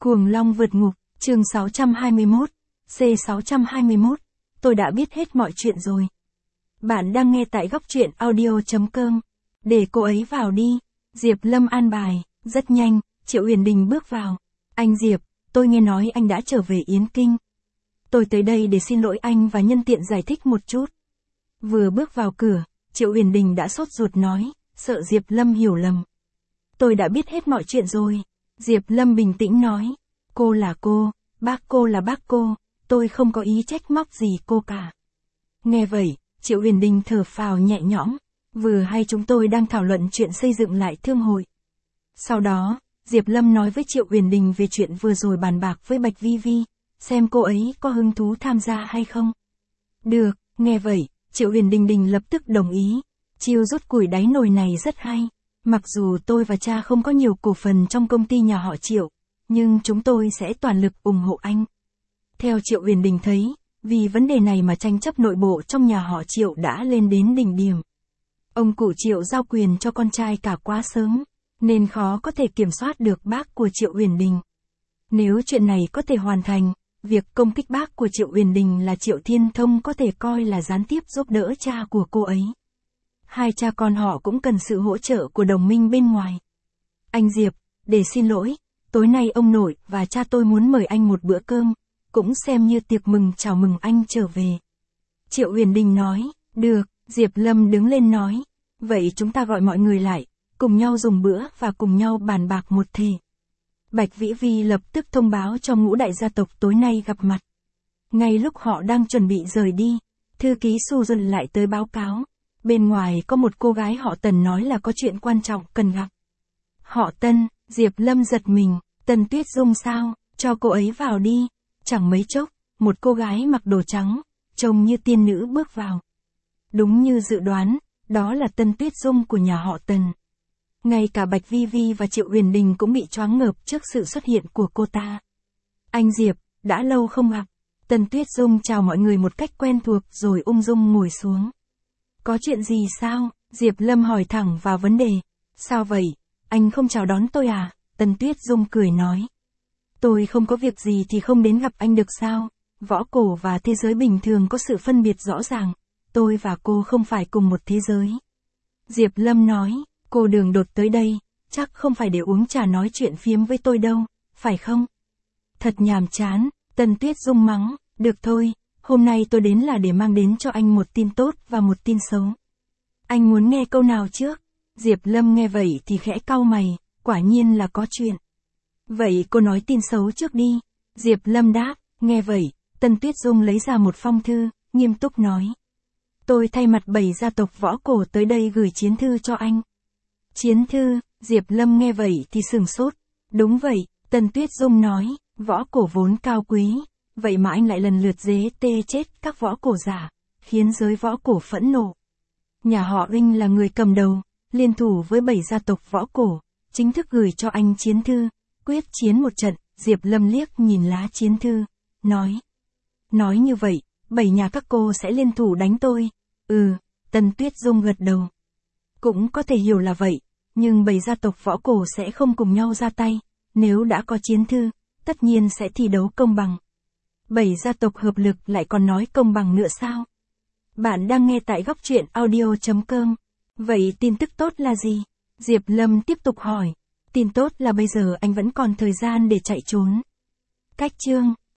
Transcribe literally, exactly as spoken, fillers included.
Cuồng Long vượt ngục, chương sáu trăm hai mươi mốt, C sáu trăm hai mươi mốt, tôi đã biết hết mọi chuyện rồi. Bạn đang nghe tại góc truyện audio.com. Để cô ấy vào đi. Diệp Lâm an bài, rất nhanh, Triệu Uyển Đình bước vào. Anh Diệp, tôi nghe nói anh đã trở về Yến Kinh. Tôi tới đây để xin lỗi anh và nhân tiện giải thích một chút. Vừa bước vào cửa, Triệu Uyển Đình đã sốt ruột nói, sợ Diệp Lâm hiểu lầm. Tôi đã biết hết mọi chuyện rồi. Diệp Lâm bình tĩnh nói, cô là cô, bác cô là bác cô, tôi không có ý trách móc gì cô cả. Nghe vậy, Triệu Uyển Đình thở phào nhẹ nhõm, vừa hay chúng tôi đang thảo luận chuyện xây dựng lại thương hội. Sau đó, Diệp Lâm nói với Triệu Uyển Đình về chuyện vừa rồi bàn bạc với Bạch Vi Vi, xem cô ấy có hứng thú tham gia hay không. Được, nghe vậy, Triệu Uyển Đình Đình lập tức đồng ý, chiêu rút củi đáy nồi này rất hay. Mặc dù tôi và cha không có nhiều cổ phần trong công ty nhà họ Triệu, nhưng chúng tôi sẽ toàn lực ủng hộ anh. Theo Triệu Uyển Đình thấy, vì vấn đề này mà tranh chấp nội bộ trong nhà họ Triệu đã lên đến đỉnh điểm. Ông cụ Triệu giao quyền cho con trai cả quá sớm, nên khó có thể kiểm soát được bác của Triệu Uyển Đình. Nếu chuyện này có thể hoàn thành, việc công kích bác của Triệu Uyển Đình là Triệu Thiên Thông có thể coi là gián tiếp giúp đỡ cha của cô ấy. Hai cha con họ cũng cần sự hỗ trợ của đồng minh bên ngoài. Anh Diệp, để xin lỗi, tối nay ông nội và cha tôi muốn mời anh một bữa cơm, cũng xem như tiệc mừng chào mừng anh trở về. Triệu Uyển Đình nói, được, Diệp Lâm đứng lên nói, vậy chúng ta gọi mọi người lại, cùng nhau dùng bữa và cùng nhau bàn bạc một thể. Bạch Vĩ Vi lập tức thông báo cho ngũ đại gia tộc tối nay gặp mặt. Ngay lúc họ đang chuẩn bị rời đi, thư ký Susan lại tới báo cáo. Bên ngoài có một cô gái họ Tần nói là có chuyện quan trọng cần gặp. Họ Tân, Diệp Lâm giật mình, Tần Tuyết Dung sao, cho cô ấy vào đi. Chẳng mấy chốc, một cô gái mặc đồ trắng, trông như tiên nữ bước vào. Đúng như dự đoán, đó là Tần Tuyết Dung của nhà họ Tần. Ngay cả Bạch Vi Vi và Triệu Uyển Đình cũng bị choáng ngợp trước sự xuất hiện của cô ta. Anh Diệp, đã lâu không gặp. Tần Tuyết Dung chào mọi người một cách quen thuộc rồi ung dung ngồi xuống. Có chuyện gì sao? Diệp Lâm hỏi thẳng vào vấn đề. Sao vậy? Anh không chào đón tôi à? Tần Tuyết Dung cười nói. Tôi không có việc gì thì không đến gặp anh được sao? Võ cổ và thế giới bình thường có sự phân biệt rõ ràng. Tôi và cô không phải cùng một thế giới. Diệp Lâm nói, cô đường đột tới đây, chắc không phải để uống trà nói chuyện phiếm với tôi đâu, phải không? Thật nhàm chán, Tần Tuyết Dung mắng, được thôi. Hôm nay tôi đến là để mang đến cho anh một tin tốt và một tin xấu. Anh muốn nghe câu nào trước? Diệp Lâm nghe vậy thì khẽ cau mày, quả nhiên là có chuyện. Vậy cô nói tin xấu trước đi. Diệp Lâm đáp, nghe vậy, Tần Tuyết Dung lấy ra một phong thư, nghiêm túc nói. Tôi thay mặt bảy gia tộc võ cổ tới đây gửi chiến thư cho anh. Chiến thư, Diệp Lâm nghe vậy thì sửng sốt. Đúng vậy, Tần Tuyết Dung nói, võ cổ vốn cao quý. Vậy mà anh lại lần lượt dế tê chết các võ cổ giả, khiến giới võ cổ phẫn nộ. Nhà họ Ring là người cầm đầu, liên thủ với bảy gia tộc võ cổ, chính thức gửi cho anh chiến thư, quyết chiến một trận. Diệp Lâm liếc nhìn lá chiến thư, nói. Nói như vậy, bảy nhà các cô sẽ liên thủ đánh tôi. Ừ, Tần Tuyết Dung gật đầu. Cũng có thể hiểu là vậy, nhưng bảy gia tộc võ cổ sẽ không cùng nhau ra tay, nếu đã có chiến thư, tất nhiên sẽ thi đấu công bằng. Bảy gia tộc hợp lực lại còn nói công bằng nữa sao? Bạn đang nghe tại góc truyện audio.com. Vậy tin tức tốt là gì? Diệp Lâm tiếp tục hỏi. Tin tốt là bây giờ anh vẫn còn thời gian để chạy trốn. Cách chương